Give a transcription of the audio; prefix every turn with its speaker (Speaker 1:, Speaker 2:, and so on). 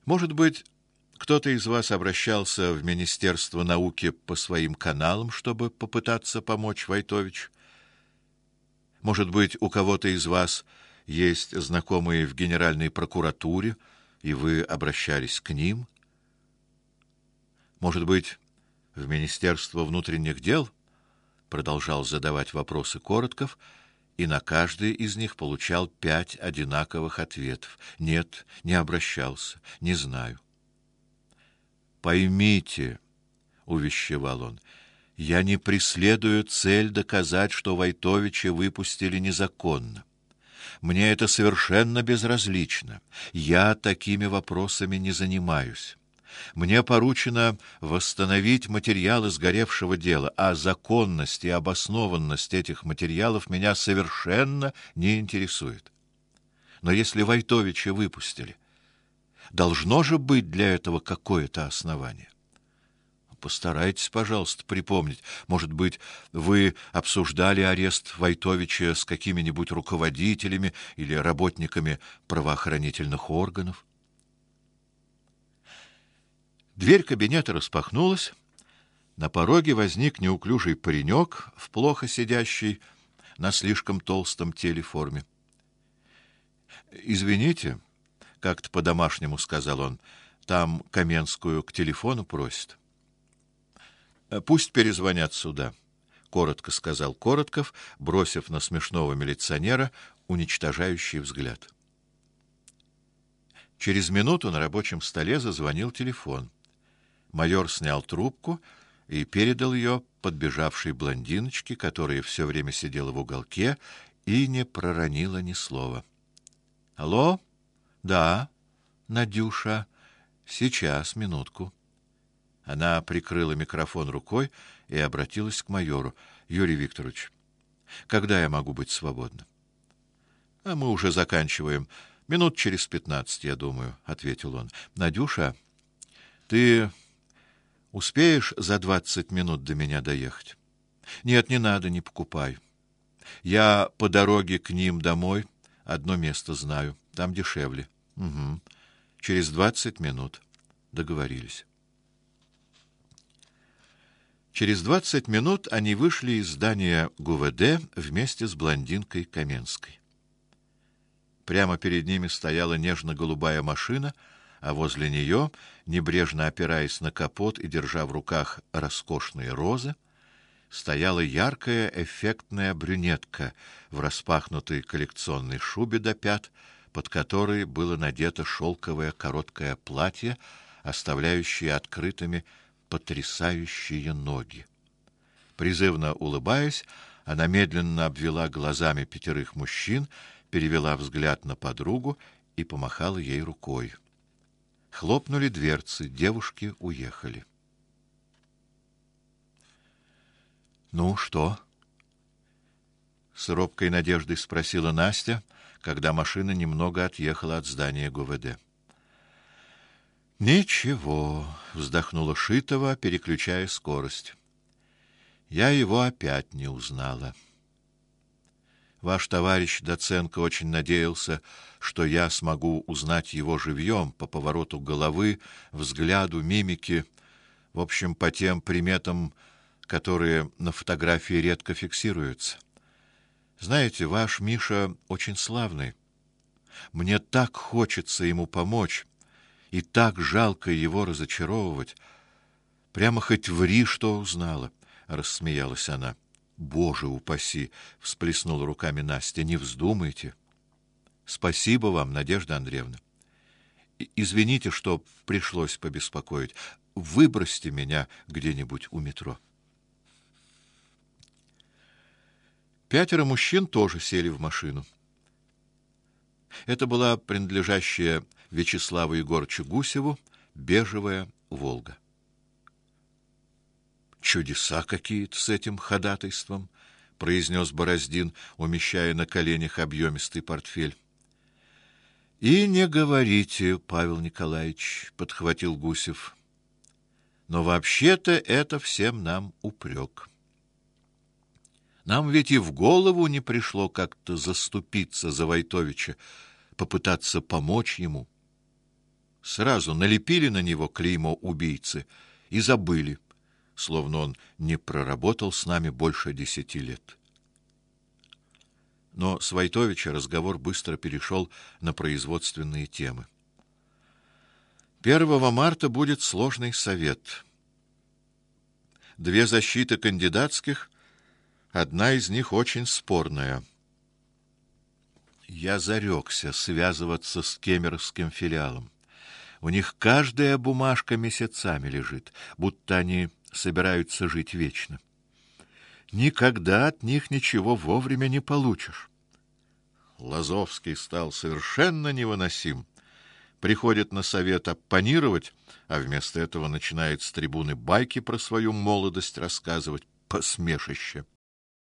Speaker 1: Может быть, кто-то из вас обращался в Министерство науки по своим каналам, чтобы попытаться помочь Войтовичу? Может быть, у кого-то из вас есть знакомые в Генеральной прокуратуре, и вы обращались к ним? Может быть, в Министерство внутренних дел? Продолжал задавать вопросы Коротков, и на каждый из них получал 5 одинаковых ответов. Нет, не обращался, не знаю. Поймите, увещевал он, я не преследую цель доказать, что Войтовича выпустили незаконно. Мне это совершенно безразлично. Я такими вопросами не занимаюсь. Мне поручено восстановить материалы сгоревшего дела, а законность и обоснованность этих материалов меня совершенно не интересует. Но если Войтовича выпустили, должно же быть для этого какое-то основание. Постарайтесь, пожалуйста, припомнить. Может быть, вы обсуждали арест Войтовича с какими-нибудь руководителями или работниками правоохранительных органов? Дверь кабинета распахнулась. На пороге возник неуклюжий паренек в плохо сидящей на слишком толстом теле форме. Извините, как-то по-домашнему сказал он. Там Каменскую к телефону просят. Пусть перезвонят сюда, коротко сказал Коротков, бросив на смешного милиционера уничтожающий взгляд. Через минуту на рабочем столе зазвонил телефон. Майор снял трубку и передал ее подбежавшей блондиночке, которая все время сидела в уголке и не проронила ни слова. Алло? Да, Надюша. Сейчас, минутку. Она прикрыла микрофон рукой и обратилась к майору. Юрий Викторович, когда я могу быть свободна? А мы уже заканчиваем. Минут через 15, я думаю, ответил он. Надюша, ты успеешь за 20 минут до меня доехать? Нет, не надо, не покупай. Я по дороге к ним домой одно место знаю, там дешевле. Угу. Через 20 минут. Договорились. Через 20 минут они вышли из здания ГУВД вместе с блондинкой Каменской. Прямо перед ними стояла нежно-голубая машина, а возле нее, небрежно опираясь на капот и держа в руках роскошные розы, стояла яркая, эффектная брюнетка в распахнутой коллекционной шубе до пят, под которой было надето шелковое короткое платье, оставляющее открытыми потрясающие ноги. Призывно улыбаясь, она медленно обвела глазами 5 мужчин, перевела взгляд на подругу и помахала ей рукой. Хлопнули дверцы, девушки уехали. Ну что? С робкой надеждой спросила Настя, когда машина немного отъехала от здания ГУВД. Ничего, вздохнула Шитова, переключая скорость. Я его опять не узнала. Ваш товарищ Доценко очень надеялся, что я смогу узнать его живьем по повороту головы, взгляду, мимике, в общем, по тем приметам, которые на фотографии редко фиксируются. Знаете, ваш Миша очень славный. Мне так хочется ему помочь. И так жалко его разочаровывать. Прямо хоть ври, что узнала, рассмеялась она. Боже упаси, всплеснула руками Настя. Не вздумайте. Спасибо вам, Надежда Андреевна. Извините, что пришлось побеспокоить. Выбросьте меня где-нибудь у метро. 5 мужчин тоже сели в машину. Это была принадлежащая Вячеславу Егорычу Гусеву бежевая Волга. Чудеса какие-то с этим ходатайством, произнес Бороздин, умещая на коленях объемистый портфель. И не говорите, Павел Николаевич, подхватил Гусев. Но вообще-то это всем нам упрек. Нам ведь и в голову не пришло как-то заступиться за Войтовича, попытаться помочь ему. Сразу налепили на него клеймо убийцы и забыли, словно он не проработал с нами больше 10 лет. Но с Войтовича разговор быстро перешел на производственные темы. 1 марта будет сложный совет. 2 защиты кандидатских, одна из них очень спорная. Я зарекся связываться с кемеровским филиалом. У них каждая бумажка месяцами лежит, будто они собираются жить вечно. Никогда от них ничего вовремя не получишь. Лазовский стал совершенно невыносим. Приходит на совет оппонировать, а вместо этого начинает с трибуны байки про свою молодость рассказывать. Посмешище.